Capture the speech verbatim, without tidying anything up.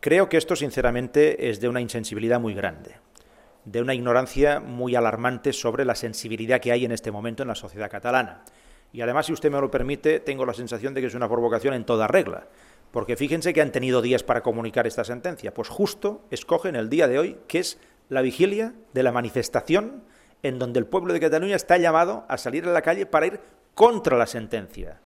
Creo que esto, sinceramente, es de una insensibilidad muy grande, de una ignorancia muy alarmante sobre la sensibilidad que hay en este momento en la sociedad catalana. Y además, si usted me lo permite, tengo la sensación de que es una provocación en toda regla, porque fíjense que han tenido días para comunicar esta sentencia. Pues justo escogen el día de hoy, que es la vigilia de la manifestación en donde el pueblo de Cataluña está llamado a salir a la calle para ir contra la sentencia.